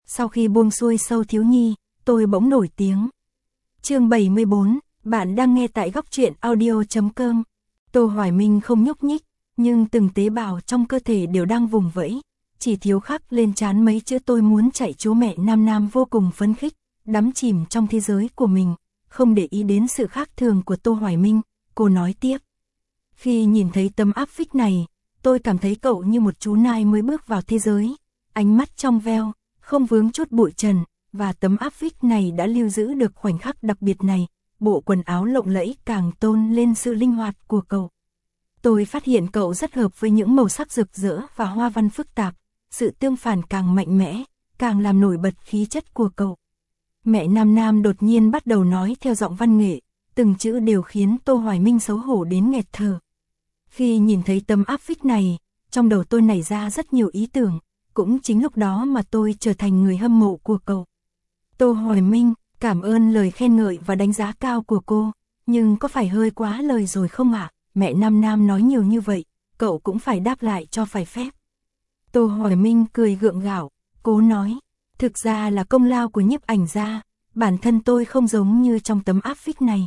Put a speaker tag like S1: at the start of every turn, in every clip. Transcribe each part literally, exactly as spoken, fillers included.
S1: sau khi buông xuôi Sâu thiếu nhi, tôi bỗng nổi tiếng. Chương bảy mươi bốn, bạn đang nghe tại góc truyện audio chấm com. Tô Hoài Minh không nhúc nhích, nhưng từng tế bào trong cơ thể đều đang vùng vẫy, chỉ thiếu khắc lên trán mấy chữ tôi muốn chạy trốn. Mẹ Nam Nam vô cùng phấn khích, đắm chìm trong thế giới của mình, không để ý đến sự khác thường của Tô Hoài Minh. Cô nói tiếp. Khi nhìn thấy tấm áp phích này, tôi cảm thấy cậu như một chú nai mới bước vào thế giới, ánh mắt trong veo, không vướng chút bụi trần, và tấm áp phích này đã lưu giữ được khoảnh khắc đặc biệt này. Bộ quần áo lộng lẫy càng tôn lên sự linh hoạt của cậu. Tôi phát hiện cậu rất hợp với những màu sắc rực rỡ và hoa văn phức tạp, sự tương phản càng mạnh mẽ, càng làm nổi bật khí chất của cậu. Mẹ Nam Nam đột nhiên bắt đầu nói theo giọng văn nghệ, từng chữ đều khiến Tô Hoài Minh xấu hổ đến nghẹt thở. Khi nhìn thấy tấm áp phích này, trong đầu tôi nảy ra rất nhiều ý tưởng, cũng chính lúc đó mà tôi trở thành người hâm mộ của cậu. Tô Hoài Minh, cảm ơn lời khen ngợi và đánh giá cao của cô, nhưng có phải hơi quá lời rồi không ạ? Mẹ Nam Nam nói nhiều như vậy, cậu cũng phải đáp lại cho phải phép. Tô Hoài Minh cười gượng gạo, cố nói, thực ra là công lao của nhiếp ảnh gia, bản thân tôi không giống như trong tấm áp phích này.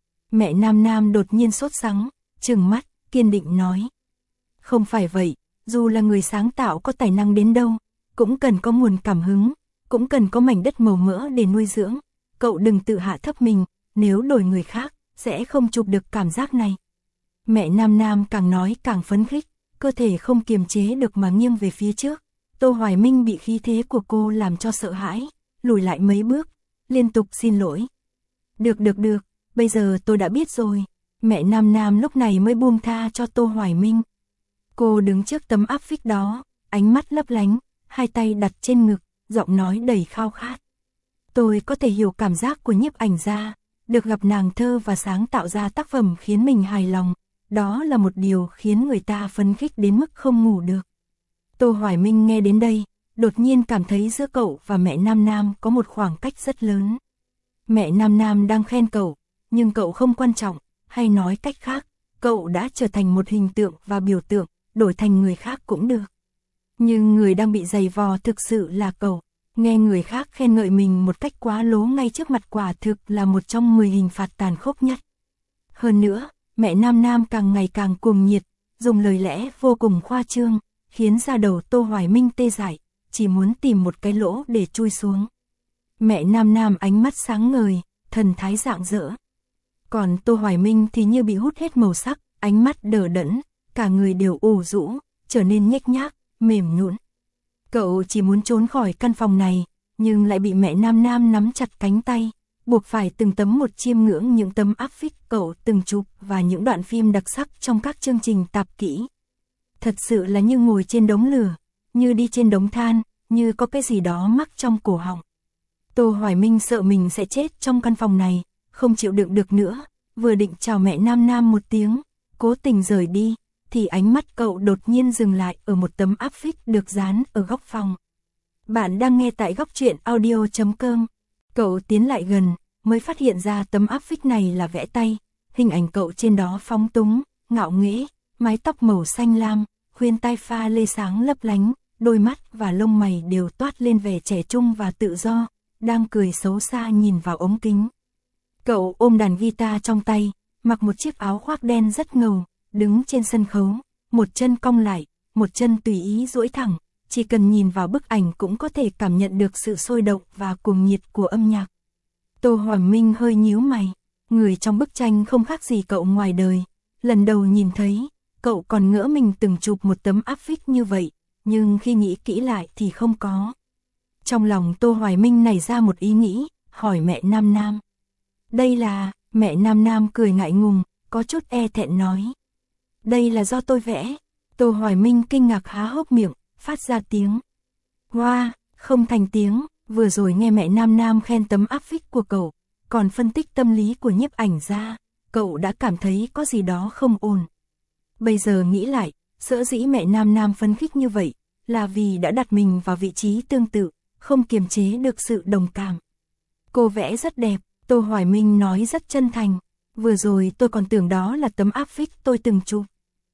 S1: Mẹ Nam Nam đột nhiên sốt sắng, trừng mắt, kiên định nói. Không phải vậy, dù là người sáng tạo có tài năng đến đâu, cũng cần có nguồn cảm hứng, cũng cần có mảnh đất màu mỡ để nuôi dưỡng. Cậu đừng tự hạ thấp mình, nếu đổi người khác, sẽ không chụp được cảm giác này. Mẹ Nam Nam càng nói càng phấn khích, cơ thể không kiềm chế được mà nghiêng về phía trước. Tô Hoài Minh bị khí thế của cô làm cho sợ hãi, lùi lại mấy bước, liên tục xin lỗi. Được được được, bây giờ tôi đã biết rồi. Mẹ Nam Nam lúc này mới buông tha cho Tô Hoài Minh. Cô đứng trước tấm áp phích đó, ánh mắt lấp lánh, hai tay đặt trên ngực, giọng nói đầy khao khát. Tôi có thể hiểu cảm giác của nhiếp ảnh gia, được gặp nàng thơ và sáng tạo ra tác phẩm khiến mình hài lòng, đó là một điều khiến người ta phấn khích đến mức không ngủ được. Tô Hoài Minh nghe đến đây, đột nhiên cảm thấy giữa cậu và mẹ Nam Nam có một khoảng cách rất lớn. Mẹ Nam Nam đang khen cậu, nhưng cậu không quan trọng, hay nói cách khác, cậu đã trở thành một hình tượng và biểu tượng, đổi thành người khác cũng được. Nhưng người đang bị giày vò thực sự là cậu. Nghe người khác khen ngợi mình một cách quá lố ngay trước mặt quả thực là một trong mười hình phạt tàn khốc nhất. Hơn nữa, mẹ Nam Nam càng ngày càng cuồng nhiệt, dùng lời lẽ vô cùng khoa trương, khiến da đầu Tô Hoài Minh tê dại, chỉ muốn tìm một cái lỗ để chui xuống. Mẹ Nam Nam ánh mắt sáng ngời, thần thái rạng rỡ. Còn Tô Hoài Minh thì như bị hút hết màu sắc, ánh mắt đờ đẫn, cả người đều ủ rũ, trở nên nhếch nhác, mềm nhũn. Cậu chỉ muốn trốn khỏi căn phòng này, nhưng lại bị mẹ Nam Nam nắm chặt cánh tay, buộc phải từng tấm một chiêm ngưỡng những tấm áp phích cậu từng chụp và những đoạn phim đặc sắc trong các chương trình tạp kỹ. Thật sự là như ngồi trên đống lửa, như đi trên đống than, như có cái gì đó mắc trong cổ họng. Tô Hoài Minh sợ mình sẽ chết trong căn phòng này, không chịu đựng được nữa, vừa định chào mẹ Nam Nam một tiếng, cố tình rời đi, thì ánh mắt cậu đột nhiên dừng lại ở một tấm áp phích được dán ở góc phòng. Bạn đang nghe tại góc truyện audio chấm com. Cậu tiến lại gần, mới phát hiện ra tấm áp phích này là vẽ tay, hình ảnh cậu trên đó phóng túng, ngạo nghễ, mái tóc màu xanh lam, khuyên tai pha lê sáng lấp lánh, đôi mắt và lông mày đều toát lên vẻ trẻ trung và tự do, đang cười xấu xa nhìn vào ống kính. Cậu ôm đàn guitar trong tay, mặc một chiếc áo khoác đen rất ngầu, đứng trên sân khấu, một chân cong lại, một chân tùy ý duỗi thẳng, chỉ cần nhìn vào bức ảnh cũng có thể cảm nhận được sự sôi động và cuồng nhiệt của âm nhạc. Tô Hoài Minh hơi nhíu mày, người trong bức tranh không khác gì cậu ngoài đời, lần đầu nhìn thấy, cậu còn ngỡ mình từng chụp một tấm áp phích như vậy, nhưng khi nghĩ kỹ lại thì không có. Trong lòng Tô Hoài Minh nảy ra một ý nghĩ, hỏi mẹ Nam Nam. Đây là, mẹ Nam Nam cười ngại ngùng, có chút e thẹn nói. Đây là do tôi vẽ. Tô Hoài Minh kinh ngạc há hốc miệng, phát ra tiếng. Hoa, wow, không thành tiếng, vừa rồi nghe mẹ Nam Nam khen tấm áp phích của cậu, còn phân tích tâm lý của nhiếp ảnh gia, cậu đã cảm thấy có gì đó không ổn. Bây giờ nghĩ lại, sở dĩ mẹ Nam Nam phấn khích như vậy, là vì đã đặt mình vào vị trí tương tự, không kiềm chế được sự đồng cảm. Cô vẽ rất đẹp, Tô Hoài Minh nói rất chân thành, vừa rồi tôi còn tưởng đó là tấm áp phích tôi từng chụp.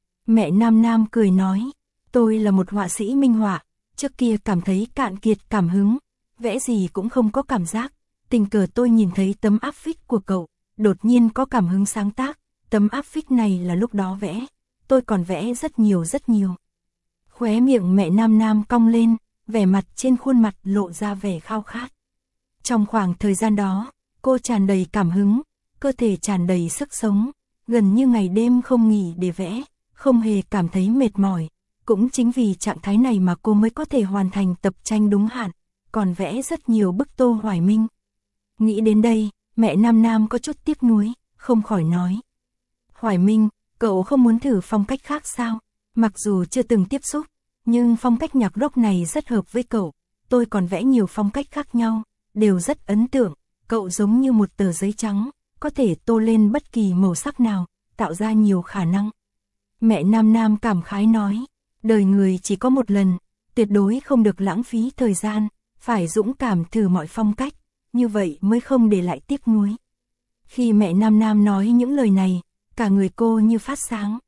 S1: Mẹ Nam Nam cười nói, tôi là một họa sĩ minh họa, trước kia cảm thấy cạn kiệt cảm hứng, vẽ gì cũng không có cảm giác. Tình cờ tôi nhìn thấy tấm áp phích của cậu, đột nhiên có cảm hứng sáng tác. Tấm áp phích này là lúc đó vẽ, tôi còn vẽ rất nhiều rất nhiều. Khóe miệng mẹ Nam Nam cong lên, vẻ mặt trên khuôn mặt lộ ra vẻ khao khát. Trong khoảng thời gian đó, cô tràn đầy cảm hứng, cơ thể tràn đầy sức sống, gần như ngày đêm không nghỉ để vẽ, không hề cảm thấy mệt mỏi. Cũng chính vì trạng thái này mà cô mới có thể hoàn thành tập tranh đúng hạn, còn vẽ rất nhiều bức Tô Hoài Minh. Nghĩ đến đây, mẹ Nam Nam có chút tiếc nuối, không khỏi nói. Hoài Minh, cậu không muốn thử phong cách khác sao? Mặc dù chưa từng tiếp xúc, nhưng phong cách nhạc rock này rất hợp với cậu. Tôi còn vẽ nhiều phong cách khác nhau, đều rất ấn tượng. Cậu giống như một tờ giấy trắng, có thể tô lên bất kỳ màu sắc nào, tạo ra nhiều khả năng. Mẹ Nam Nam cảm khái nói, đời người chỉ có một lần, tuyệt đối không được lãng phí thời gian, phải dũng cảm thử mọi phong cách, như vậy mới không để lại tiếc nuối. Khi mẹ Nam Nam nói những lời này, cả người cô như phát sáng.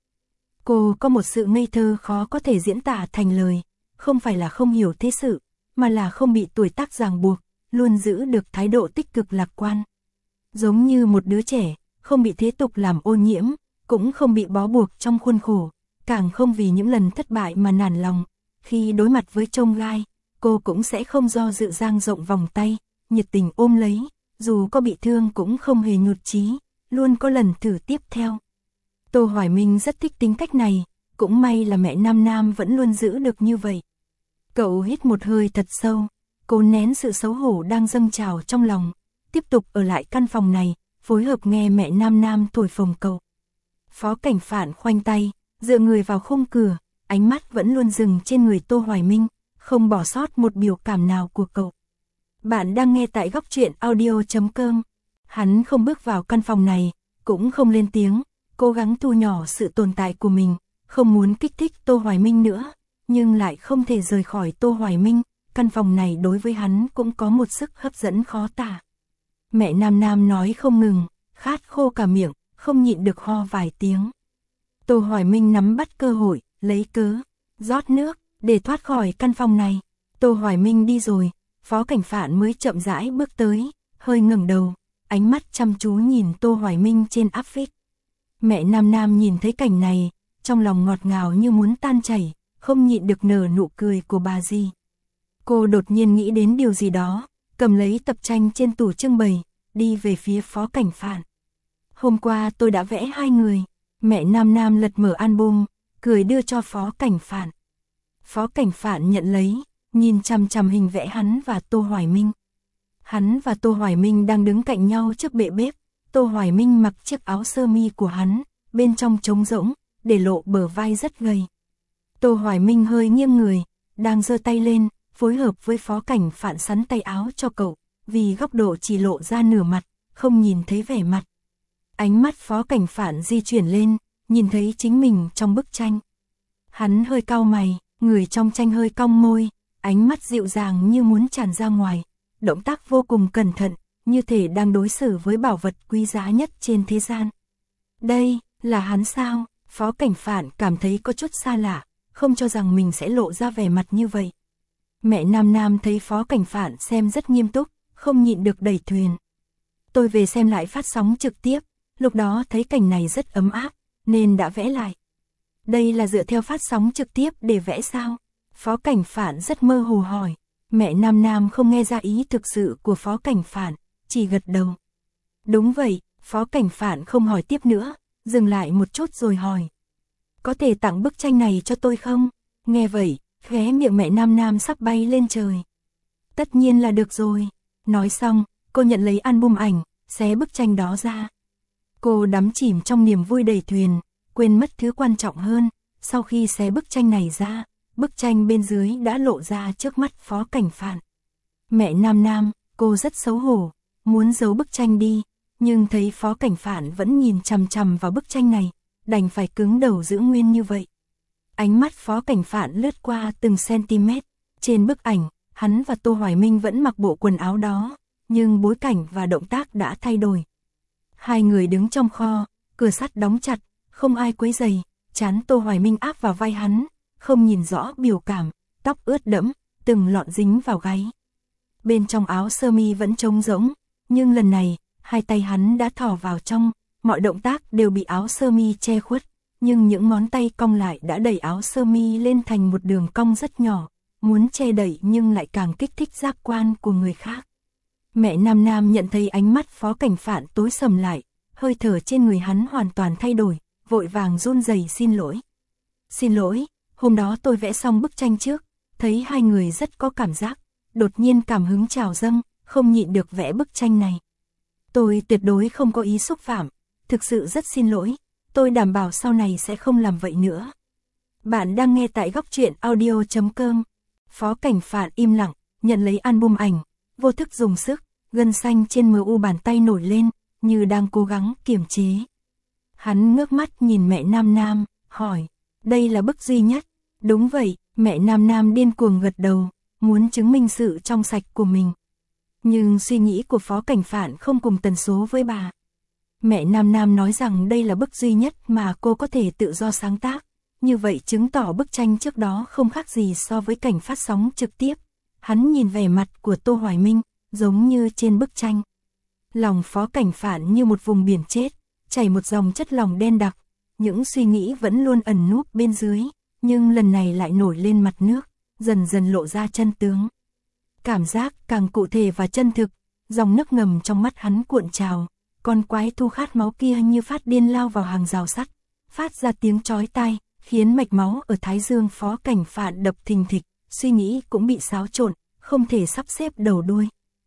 S1: Cô có một sự ngây thơ khó có thể diễn tả thành lời, không phải là không hiểu thế sự, mà là không bị tuổi tác ràng buộc, luôn giữ được thái độ tích cực lạc quan. Giống như một đứa trẻ, không bị thế tục làm ô nhiễm, cũng không bị bó buộc trong khuôn khổ, càng không vì những lần thất bại mà nản lòng. Khi đối mặt với chông gai, cô cũng sẽ không do dự dang rộng vòng tay, nhiệt tình ôm lấy, dù có bị thương cũng không hề nhụt chí, luôn có lần thử tiếp theo. Tô Hoài Minh rất thích tính cách này, cũng may là mẹ Nam Nam vẫn luôn giữ được như vậy. Cậu hít một hơi thật sâu, cố nén sự xấu hổ đang dâng trào trong lòng, tiếp tục ở lại căn phòng này, phối hợp nghe mẹ Nam Nam thổi phồng cậu. Phó Cảnh Phạn khoanh tay, dựa người vào khung cửa, ánh mắt vẫn luôn dừng trên người Tô Hoài Minh, không bỏ sót một biểu cảm nào của cậu. Bạn đang nghe tại góc truyện audio chấm com. Hắn không bước vào căn phòng này, cũng không lên tiếng, cố gắng thu nhỏ sự tồn tại của mình, không muốn kích thích Tô Hoài Minh nữa, nhưng lại không thể rời khỏi Tô Hoài Minh, căn phòng này đối với hắn cũng có một sức hấp dẫn khó tả. Mẹ Nam Nam nói không ngừng, khát khô cả miệng, không nhịn được ho vài tiếng. Tô Hoài Minh nắm bắt cơ hội, lấy cớ, rót nước, để thoát khỏi căn phòng này. Tô Hoài Minh đi rồi, Phó Cảnh Phạn mới chậm rãi bước tới, hơi ngẩng đầu, ánh mắt chăm chú nhìn Tô Hoài Minh trên áp phích. Mẹ Nam Nam nhìn thấy cảnh này, trong lòng ngọt ngào như muốn tan chảy, không nhịn được nở nụ cười của bà dì. Cô đột nhiên nghĩ đến điều gì đó, cầm lấy tập tranh trên tủ trưng bày, đi về phía Phó Cảnh Phạn. Hôm qua tôi đã vẽ hai người. Mẹ Nam Nam lật mở album, cười đưa cho Phó Cảnh Phạn. Phó Cảnh Phạn nhận lấy, nhìn chằm chằm hình vẽ hắn và Tô Hoài Minh. Hắn và Tô Hoài Minh đang đứng cạnh nhau trước bệ bếp. Tô Hoài Minh mặc chiếc áo sơ mi của hắn, bên trong trống rỗng, để lộ bờ vai rất gầy. Tô Hoài Minh hơi nghiêng người, đang giơ tay lên, phối hợp với Phó Cảnh Phạn sắn tay áo cho cậu, vì góc độ chỉ lộ ra nửa mặt, không nhìn thấy vẻ mặt. Ánh mắt Phó Cảnh Phạn di chuyển lên, nhìn thấy chính mình trong bức tranh. Hắn hơi cau mày, người trong tranh hơi cong môi, ánh mắt dịu dàng như muốn tràn ra ngoài, động tác vô cùng cẩn thận, như thể đang đối xử với bảo vật quý giá nhất trên thế gian. Đây, là hắn sao? Phó Cảnh Phạn cảm thấy có chút xa lạ, không cho rằng mình sẽ lộ ra vẻ mặt như vậy. Mẹ Nam Nam thấy Phó Cảnh Phạn xem rất nghiêm túc, không nhịn được đẩy thuyền. Tôi về xem lại phát sóng trực tiếp, lúc đó thấy cảnh này rất ấm áp, nên đã vẽ lại. Đây là dựa theo phát sóng trực tiếp để vẽ sao? Phó Cảnh Phạn rất mơ hồ hỏi. Mẹ Nam Nam không nghe ra ý thực sự của Phó Cảnh Phạn, chỉ gật đầu. Đúng vậy, Phó Cảnh Phạn không hỏi tiếp nữa, dừng lại một chút rồi hỏi. Có thể tặng bức tranh này cho tôi không? Nghe vậy, khóe miệng mẹ Nam Nam sắp bay lên trời. Tất nhiên là được rồi. Nói xong, cô nhận lấy album ảnh, xé bức tranh đó ra. Cô đắm chìm trong niềm vui đầy thuyền, quên mất thứ quan trọng hơn. Sau khi xé bức tranh này ra, bức tranh bên dưới đã lộ ra trước mắt Phó Cảnh Phạn. Mẹ Nam Nam, cô rất xấu hổ, muốn giấu bức tranh đi, nhưng thấy Phó Cảnh Phạn vẫn nhìn chằm chằm vào bức tranh này, đành phải cứng đầu giữ nguyên như vậy. Ánh mắt Phó Cảnh Phạn lướt qua từng cm, trên bức ảnh, hắn và Tô Hoài Minh vẫn mặc bộ quần áo đó, nhưng bối cảnh và động tác đã thay đổi. Hai người đứng trong kho, cửa sắt đóng chặt, không ai quấy rầy, trán Tô Hoài Minh áp vào vai hắn, không nhìn rõ biểu cảm, tóc ướt đẫm, từng lọn dính vào gáy. Bên trong áo sơ mi vẫn trống rỗng, nhưng lần này, hai tay hắn đã thò vào trong, mọi động tác đều bị áo sơ mi che khuất, nhưng những ngón tay cong lại đã đẩy áo sơ mi lên thành một đường cong rất nhỏ, muốn che đậy nhưng lại càng kích thích giác quan của người khác. Mẹ Nam Nam nhận thấy ánh mắt Phó Cảnh Phạn tối sầm lại, hơi thở trên người hắn hoàn toàn thay đổi, vội vàng run rẩy xin lỗi. Xin lỗi, hôm đó tôi vẽ xong bức tranh trước, thấy hai người rất có cảm giác, đột nhiên cảm hứng trào dâng, không nhịn được vẽ bức tranh này. Tôi tuyệt đối không có ý xúc phạm, thực sự rất xin lỗi, tôi đảm bảo sau này sẽ không làm vậy nữa. Bạn đang nghe tại góc truyện audio chấm com. Phó Cảnh Phạn im lặng, nhận lấy album ảnh, vô thức dùng sức, gân xanh trên mờ u bàn tay nổi lên, như đang cố gắng kiềm chế. Hắn ngước mắt nhìn mẹ Nam Nam, hỏi, đây là bức duy nhất? Đúng vậy, mẹ Nam Nam điên cuồng gật đầu, muốn chứng minh sự trong sạch của mình. Nhưng suy nghĩ của Phó Cảnh Phạn không cùng tần số với bà. Mẹ Nam Nam nói rằng đây là bức duy nhất mà cô có thể tự do sáng tác, như vậy chứng tỏ bức tranh trước đó không khác gì so với cảnh phát sóng trực tiếp. Hắn nhìn vẻ mặt của Tô Hoài Minh, giống như trên bức tranh. Lòng Phó Cảnh Phạn như một vùng biển chết, chảy một dòng chất lỏng đen đặc, những suy nghĩ vẫn luôn ẩn núp bên dưới, nhưng lần này lại nổi lên mặt nước, dần dần lộ ra chân tướng. Cảm giác càng cụ thể và chân thực, dòng nước ngầm trong mắt hắn cuộn trào, con quái thu khát máu kia như phát điên lao vào hàng rào sắt, phát ra tiếng chói tai, khiến mạch máu ở thái dương Phó Cảnh Phạn đập thình thịch, suy nghĩ cũng bị xáo trộn, không thể sắp xếp đầu đuôi.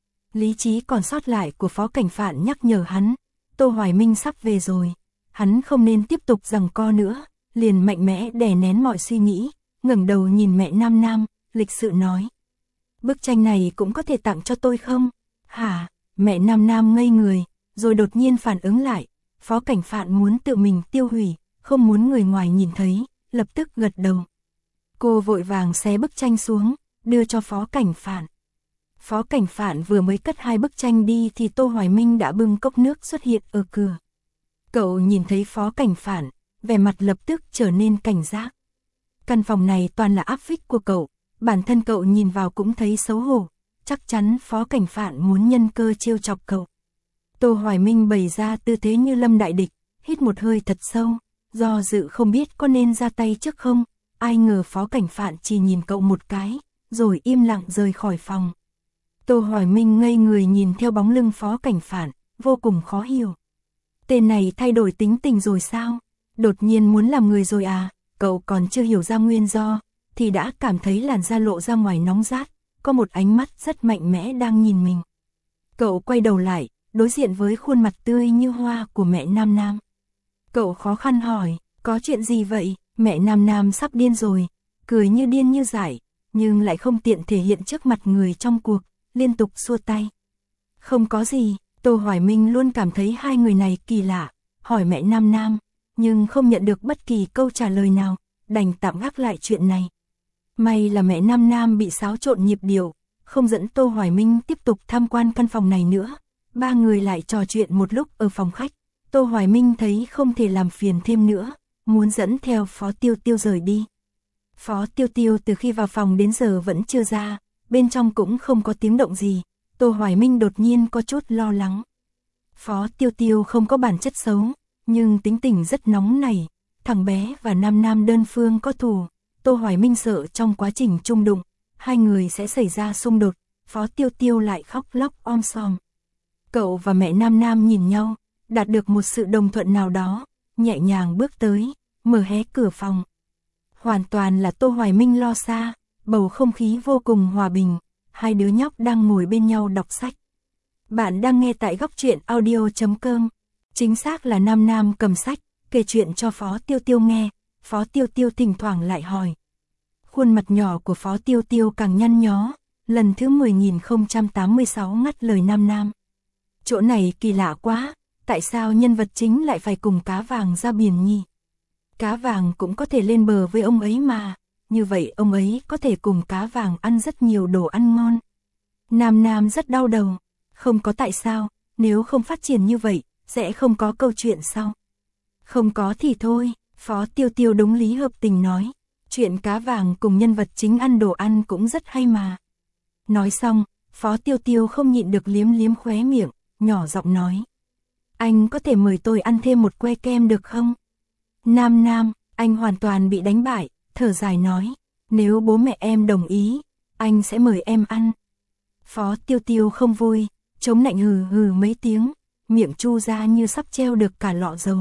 S1: Lý trí còn sót lại của Phó Cảnh Phạn nhắc nhở hắn, Tô Hoài Minh sắp về rồi, hắn không nên tiếp tục giằng co nữa, liền mạnh mẽ đè nén mọi suy nghĩ, ngẩng đầu nhìn mẹ Nam Nam, lịch sự nói. Bức tranh này cũng có thể tặng cho tôi không? Hả? Mẹ Nam Nam ngây người, rồi đột nhiên phản ứng lại, Phó Cảnh Phạn muốn tự mình tiêu hủy, không muốn người ngoài nhìn thấy, lập tức gật đầu. Cô vội vàng xé bức tranh xuống, đưa cho Phó Cảnh Phạn. Phó Cảnh Phạn vừa mới cất hai bức tranh đi thì Tô Hoài Minh đã bưng cốc nước xuất hiện ở cửa. Cậu nhìn thấy Phó Cảnh Phạn, vẻ mặt lập tức trở nên cảnh giác. Căn phòng này toàn là áp phích của cậu, bản thân cậu nhìn vào cũng thấy xấu hổ, chắc chắn Phó Cảnh Phạn muốn nhân cơ trêu chọc cậu. Tô Hoài Minh bày ra tư thế như lâm đại địch, hít một hơi thật sâu, do dự không biết có nên ra tay trước không, ai ngờ Phó Cảnh Phạn chỉ nhìn cậu một cái, rồi im lặng rời khỏi phòng. Tô Hoài Minh ngây người nhìn theo bóng lưng Phó Cảnh Phạn, vô cùng khó hiểu. Tên này thay đổi tính tình rồi sao? Đột nhiên muốn làm người rồi à? Cậu còn chưa hiểu ra nguyên do, thì đã cảm thấy làn da lộ ra ngoài nóng rát, có một ánh mắt rất mạnh mẽ đang nhìn mình. Cậu quay đầu lại, đối diện với khuôn mặt tươi như hoa của mẹ Nam Nam. Cậu khó khăn hỏi, có chuyện gì vậy? Mẹ Nam Nam sắp điên rồi, cười như điên như dại, nhưng lại không tiện thể hiện trước mặt người trong cuộc, liên tục xua tay. Không có gì, Tô Hoài Minh luôn cảm thấy hai người này kỳ lạ, hỏi mẹ Nam Nam, nhưng không nhận được bất kỳ câu trả lời nào, đành tạm gác lại chuyện này. May là mẹ Nam Nam bị xáo trộn nhịp điệu, không dẫn Tô Hoài Minh tiếp tục tham quan căn phòng này nữa. Ba người lại trò chuyện một lúc ở phòng khách, Tô Hoài Minh thấy không thể làm phiền thêm nữa, muốn dẫn theo Phó Tiêu Tiêu rời đi. Phó Tiêu Tiêu từ khi vào phòng đến giờ vẫn chưa ra, bên trong cũng không có tiếng động gì, Tô Hoài Minh đột nhiên có chút lo lắng. Phó Tiêu Tiêu không có bản chất xấu, nhưng tính tình rất nóng nảy, thằng bé và Nam Nam đơn phương có thù, Tô Hoài Minh sợ trong quá trình chung đụng, hai người sẽ xảy ra xung đột, Phó Tiêu Tiêu lại khóc lóc om sòm. Cậu và mẹ Nam Nam nhìn nhau, đạt được một sự đồng thuận nào đó, nhẹ nhàng bước tới, mở hé cửa phòng. Hoàn toàn là Tô Hoài Minh lo xa, bầu không khí vô cùng hòa bình, hai đứa nhóc đang ngồi bên nhau đọc sách. Bạn đang nghe tại góc truyện audio chấm com. Chính xác là Nam Nam cầm sách, kể chuyện cho Phó Tiêu Tiêu nghe, Phó Tiêu Tiêu thỉnh thoảng lại hỏi. Khuôn mặt nhỏ của Phó Tiêu Tiêu càng nhăn nhó, lần thứ mười nghìn không trăm tám mươi sáu ngắt lời Nam Nam. Chỗ này kỳ lạ quá, tại sao nhân vật chính lại phải cùng cá vàng ra biển nhỉ? Cá vàng cũng có thể lên bờ với ông ấy mà, như vậy ông ấy có thể cùng cá vàng ăn rất nhiều đồ ăn ngon. Nam Nam rất đau đầu, không có tại sao, nếu không phát triển như vậy, sẽ không có câu chuyện sau. Không có thì thôi, Phó Tiêu Tiêu đúng lý hợp tình nói, chuyện cá vàng cùng nhân vật chính ăn đồ ăn cũng rất hay mà. Nói xong, Phó Tiêu Tiêu không nhịn được liếm liếm khóe miệng, nhỏ giọng nói. Anh có thể mời tôi ăn thêm một que kem được không? Nam Nam, anh hoàn toàn bị đánh bại, thở dài nói. Nếu bố mẹ em đồng ý, anh sẽ mời em ăn. Phó Tiêu Tiêu không vui, chống nạnh hừ hừ mấy tiếng, miệng chu ra như sắp treo được cả lọ dầu.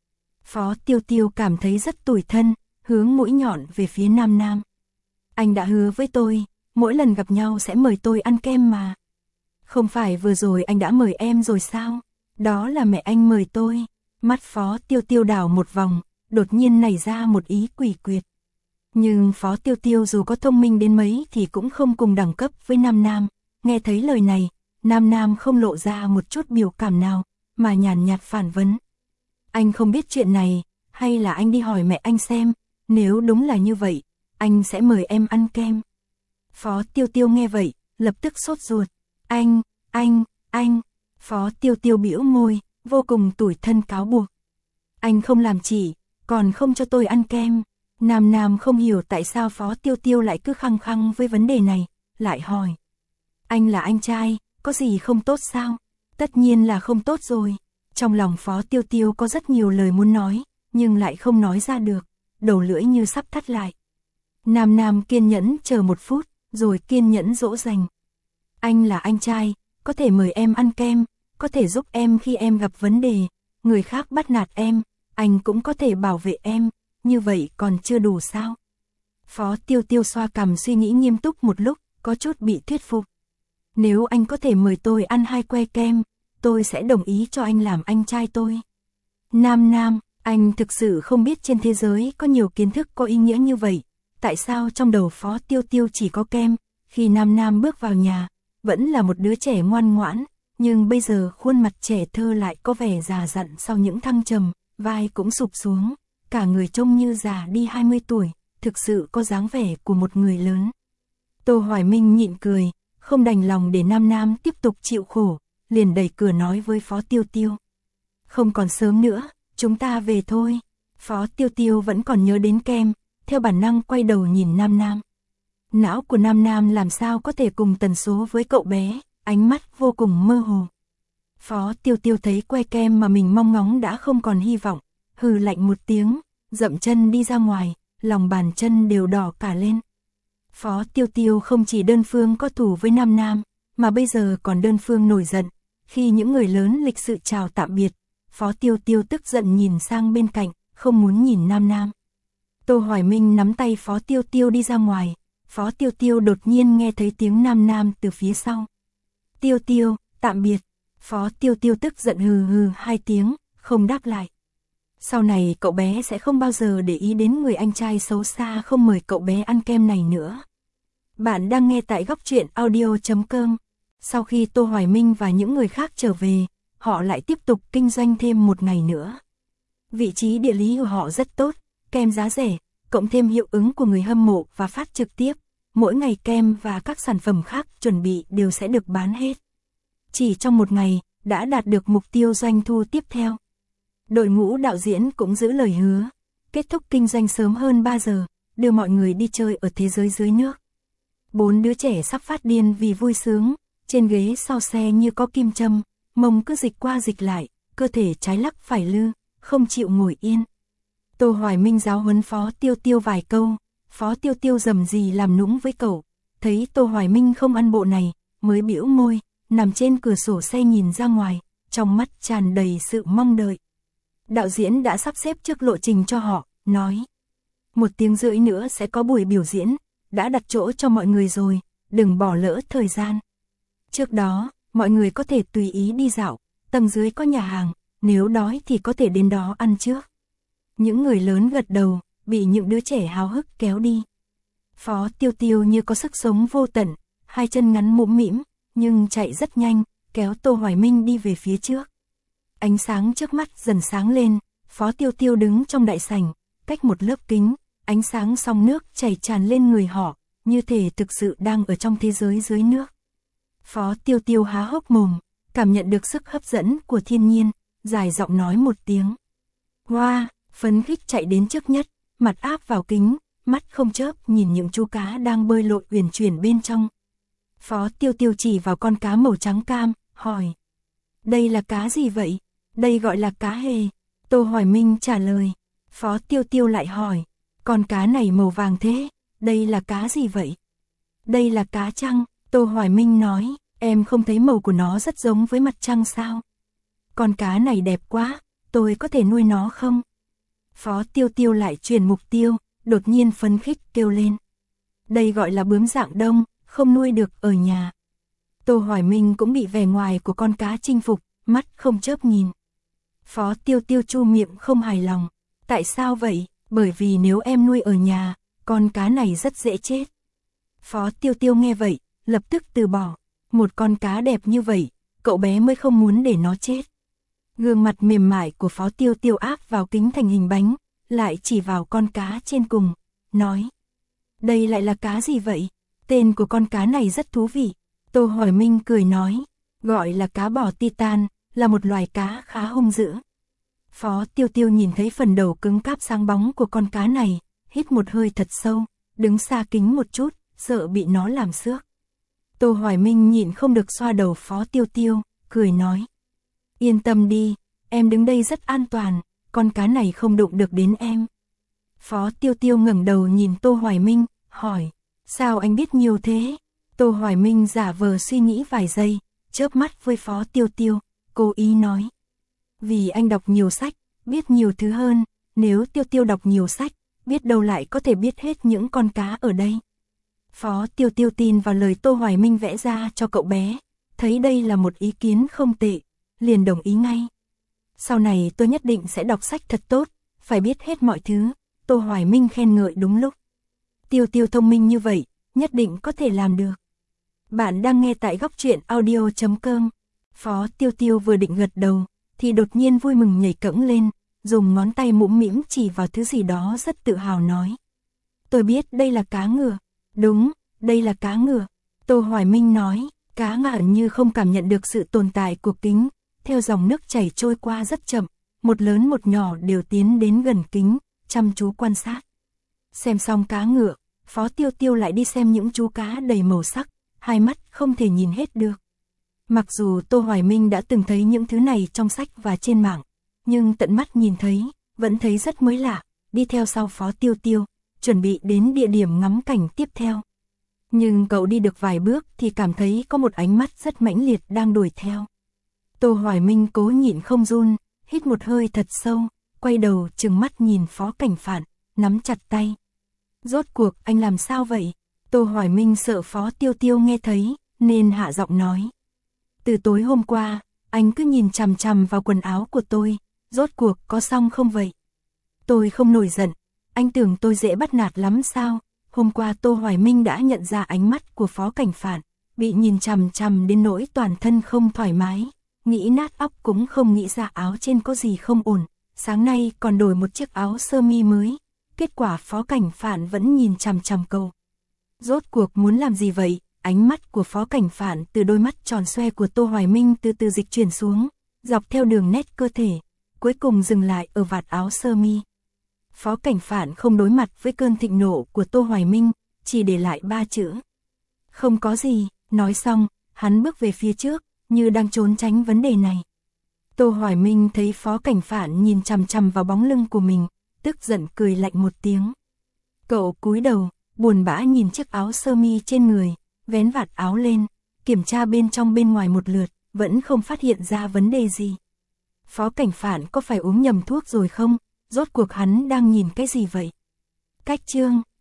S1: Phó Tiêu Tiêu cảm thấy rất tủi thân, hướng mũi nhọn về phía Nam Nam. Anh đã hứa với tôi, mỗi lần gặp nhau sẽ mời tôi ăn kem mà. Không phải vừa rồi anh đã mời em rồi sao? Đó là mẹ anh mời tôi. Mắt Phó Tiêu Tiêu đảo một vòng, đột nhiên nảy ra một ý quỷ quyệt. Nhưng Phó Tiêu Tiêu dù có thông minh đến mấy thì cũng không cùng đẳng cấp với Nam Nam. Nghe thấy lời này, Nam Nam không lộ ra một chút biểu cảm nào, mà nhàn nhạt phản vấn. Anh không biết chuyện này, hay là anh đi hỏi mẹ anh xem, nếu đúng là như vậy, anh sẽ mời em ăn kem. Phó Tiêu Tiêu nghe vậy, lập tức sốt ruột. Anh, anh, anh, Phó Tiêu Tiêu bĩu môi, vô cùng tủi thân cáo buộc. Anh không làm chỉ, còn không cho tôi ăn kem. Nam Nam không hiểu tại sao Phó Tiêu Tiêu lại cứ khăng khăng với vấn đề này, lại hỏi. Anh là anh trai, có gì không tốt sao? Tất nhiên là không tốt rồi. Trong lòng Phó Tiêu Tiêu có rất nhiều lời muốn nói, nhưng lại không nói ra được, đầu lưỡi như sắp thắt lại. Nam Nam kiên nhẫn chờ một phút, rồi kiên nhẫn dỗ dành. Anh là anh trai, có thể mời em ăn kem, có thể giúp em khi em gặp vấn đề, người khác bắt nạt em, anh cũng có thể bảo vệ em, như vậy còn chưa đủ sao? Phó Tiêu Tiêu xoa cằm suy nghĩ nghiêm túc một lúc, có chút bị thuyết phục. Nếu anh có thể mời tôi ăn hai que kem, tôi sẽ đồng ý cho anh làm anh trai tôi. Nam Nam, anh thực sự không biết trên thế giới có nhiều kiến thức có ý nghĩa như vậy. Tại sao trong đầu Phó Tiêu Tiêu chỉ có kem, khi Nam Nam bước vào nhà, vẫn là một đứa trẻ ngoan ngoãn, nhưng bây giờ khuôn mặt trẻ thơ lại có vẻ già dặn sau những thăng trầm, vai cũng sụp xuống, cả người trông như già đi hai mươi tuổi, thực sự có dáng vẻ của một người lớn. Tô Hoài Minh nhịn cười, không đành lòng để Nam Nam tiếp tục chịu khổ, liền đẩy cửa nói với Phó Tiêu Tiêu. Không còn sớm nữa, chúng ta về thôi. Phó Tiêu Tiêu vẫn còn nhớ đến kem, theo bản năng quay đầu nhìn Nam Nam. Não của Nam Nam làm sao có thể cùng tần số với cậu bé, ánh mắt vô cùng mơ hồ. Phó Tiêu Tiêu thấy que kem mà mình mong ngóng đã không còn hy vọng, hừ lạnh một tiếng, dậm chân đi ra ngoài, lòng bàn chân đều đỏ cả lên. Phó Tiêu Tiêu không chỉ đơn phương có thù với Nam Nam, mà bây giờ còn đơn phương nổi giận. Khi những người lớn lịch sự chào tạm biệt, Phó Tiêu Tiêu tức giận nhìn sang bên cạnh, không muốn nhìn Nam Nam. Tô Hoài Minh nắm tay Phó Tiêu Tiêu đi ra ngoài, Phó Tiêu Tiêu đột nhiên nghe thấy tiếng Nam Nam từ phía sau. Tiêu Tiêu, tạm biệt. Phó Tiêu Tiêu tức giận hừ hừ hai tiếng, không đáp lại. Sau này cậu bé sẽ không bao giờ để ý đến người anh trai xấu xa không mời cậu bé ăn kem này nữa. Bạn đang nghe tại góc truyện audio chấm com. Sau khi Tô Hoài Minh và những người khác trở về, họ lại tiếp tục kinh doanh thêm một ngày nữa. Vị trí địa lý của họ rất tốt, kem giá rẻ, cộng thêm hiệu ứng của người hâm mộ và phát trực tiếp. Mỗi ngày kem và các sản phẩm khác chuẩn bị đều sẽ được bán hết. Chỉ trong một ngày, đã đạt được mục tiêu doanh thu tiếp theo. Đội ngũ đạo diễn cũng giữ lời hứa, kết thúc kinh doanh sớm hơn ba giờ, đưa mọi người đi chơi ở thế giới dưới nước. Bốn đứa trẻ sắp phát điên vì vui sướng, trên ghế sau xe như có kim châm, mông cứ dịch qua dịch lại, cơ thể trái lắc phải lư, không chịu ngồi yên. Tô Hoài Minh giáo huấn Phó Tiêu Tiêu vài câu, Phó Tiêu Tiêu rầm rì làm nũng với cậu, thấy Tô Hoài Minh không ăn bộ này, mới bĩu môi, nằm trên cửa sổ xe nhìn ra ngoài, trong mắt tràn đầy sự mong đợi. Đạo diễn đã sắp xếp trước lộ trình cho họ, nói. Một tiếng rưỡi nữa sẽ có buổi biểu diễn, đã đặt chỗ cho mọi người rồi, đừng bỏ lỡ thời gian. Trước đó, mọi người có thể tùy ý đi dạo, tầng dưới có nhà hàng, nếu đói thì có thể đến đó ăn trước. Những người lớn gật đầu, bị những đứa trẻ háo hức kéo đi. Phó Tiêu Tiêu như có sức sống vô tận, hai chân ngắn mũm mĩm, nhưng chạy rất nhanh, kéo Tô Hoài Minh đi về phía trước. Ánh sáng trước mắt dần sáng lên, Phó Tiêu Tiêu đứng trong đại sảnh, cách một lớp kính, ánh sáng sóng nước chảy tràn lên người họ, như thể thực sự đang ở trong thế giới dưới nước. Phó Tiêu Tiêu há hốc mồm, cảm nhận được sức hấp dẫn của thiên nhiên, dài giọng nói một tiếng. Hoa, wow, phấn khích chạy đến trước nhất, mặt áp vào kính, mắt không chớp nhìn những chú cá đang bơi lội uyển chuyển bên trong. Phó Tiêu Tiêu chỉ vào con cá màu trắng cam, hỏi. Đây là cá gì vậy? Đây gọi là cá hề. Tô Hoài Minh trả lời. Phó Tiêu Tiêu lại hỏi. Con cá này màu vàng thế, đây là cá gì vậy? Đây là cá trăng, Tô Hoài Minh nói. Em không thấy màu của nó rất giống với mặt trăng sao? Con cá này đẹp quá, tôi có thể nuôi nó không? Phó Tiêu Tiêu lại chuyển mục tiêu, đột nhiên phấn khích kêu lên. Đây gọi là bướm rạng đông, không nuôi được ở nhà. Tô Hoài Minh cũng bị vẻ ngoài của con cá chinh phục, mắt không chớp nhìn. Phó Tiêu Tiêu chu miệng không hài lòng. Tại sao vậy? Bởi vì nếu em nuôi ở nhà, con cá này rất dễ chết. Phó Tiêu Tiêu nghe vậy, lập tức từ bỏ. Một con cá đẹp như vậy, cậu bé mới không muốn để nó chết. Gương mặt mềm mại của Phó Tiêu Tiêu áp vào kính thành hình bánh, lại chỉ vào con cá trên cùng, nói. Đây lại là cá gì vậy? Tên của con cá này rất thú vị. Tô Hoài Minh cười nói, gọi là cá bò Titan, là một loài cá khá hung dữ. Phó Tiêu Tiêu nhìn thấy phần đầu cứng cáp sáng bóng của con cá này, hít một hơi thật sâu, đứng xa kính một chút, sợ bị nó làm xước. Tô Hoài Minh nhịn không được xoa đầu Phó Tiêu Tiêu, cười nói. Yên tâm đi, em đứng đây rất an toàn, con cá này không đụng được đến em. Phó Tiêu Tiêu ngẩng đầu nhìn Tô Hoài Minh, hỏi, sao anh biết nhiều thế? Tô Hoài Minh giả vờ suy nghĩ vài giây, chớp mắt với Phó Tiêu Tiêu, cố ý nói. Vì anh đọc nhiều sách, biết nhiều thứ hơn, nếu Tiêu Tiêu đọc nhiều sách, biết đâu lại có thể biết hết những con cá ở đây. Phó Tiêu Tiêu tin vào lời Tô Hoài Minh vẽ ra cho cậu bé, thấy đây là một ý kiến không tệ, liền đồng ý ngay. Sau này tôi nhất định sẽ đọc sách thật tốt, phải biết hết mọi thứ, Tô Hoài Minh khen ngợi đúng lúc. Tiêu Tiêu thông minh như vậy, nhất định có thể làm được. Bạn đang nghe tại góc truyện audio chấm com. Phó Tiêu Tiêu vừa định gật đầu, thì đột nhiên vui mừng nhảy cẫng lên, dùng ngón tay mũm mĩm chỉ vào thứ gì đó rất tự hào nói. Tôi biết đây là cá ngựa. Đúng, đây là cá ngựa. Tô Hoài Minh nói, cá ngựa như không cảm nhận được sự tồn tại của kính, theo dòng nước chảy trôi qua rất chậm, một lớn một nhỏ đều tiến đến gần kính, chăm chú quan sát. Xem xong cá ngựa, Phó Tiêu Tiêu lại đi xem những chú cá đầy màu sắc, hai mắt không thể nhìn hết được. Mặc dù Tô Hoài Minh đã từng thấy những thứ này trong sách và trên mạng, nhưng tận mắt nhìn thấy, vẫn thấy rất mới lạ, đi theo sau Phó Tiêu Tiêu, chuẩn bị đến địa điểm ngắm cảnh tiếp theo. Nhưng cậu đi được vài bước thì cảm thấy có một ánh mắt rất mãnh liệt đang đuổi theo. Tô Hoài Minh cố nhịn không run, hít một hơi thật sâu, quay đầu trừng mắt nhìn Phó Cảnh Phạn, nắm chặt tay. Rốt cuộc anh làm sao vậy? Tô Hoài Minh sợ Phó Tiêu Tiêu nghe thấy, nên hạ giọng nói. Từ tối hôm qua, anh cứ nhìn chằm chằm vào quần áo của tôi, rốt cuộc có xong không vậy? Tôi không nổi giận, anh tưởng tôi dễ bắt nạt lắm sao? Hôm qua Tô Hoài Minh đã nhận ra ánh mắt của Phó Cảnh Phạn, bị nhìn chằm chằm đến nỗi toàn thân không thoải mái, nghĩ nát óc cũng không nghĩ ra áo trên có gì không ổn, sáng nay còn đổi một chiếc áo sơ mi mới, kết quả Phó Cảnh Phạn vẫn nhìn chằm chằm cậu. Rốt cuộc muốn làm gì vậy? Ánh mắt của Phó Cảnh Phạn từ đôi mắt tròn xoe của Tô Hoài Minh từ từ dịch chuyển xuống, dọc theo đường nét cơ thể, cuối cùng dừng lại ở vạt áo sơ mi. Phó Cảnh Phạn không đối mặt với cơn thịnh nộ của Tô Hoài Minh, chỉ để lại ba chữ. Không có gì, nói xong, hắn bước về phía trước, như đang trốn tránh vấn đề này. Tô Hoài Minh thấy Phó Cảnh Phạn nhìn chằm chằm vào bóng lưng của mình, tức giận cười lạnh một tiếng. Cậu cúi đầu, buồn bã nhìn chiếc áo sơ mi trên người, vén vạt áo lên, kiểm tra bên trong bên ngoài một lượt, vẫn không phát hiện ra vấn đề gì. Phó Cảnh Phạn có phải uống nhầm thuốc rồi không? Rốt cuộc hắn đang nhìn cái gì vậy? Cách chương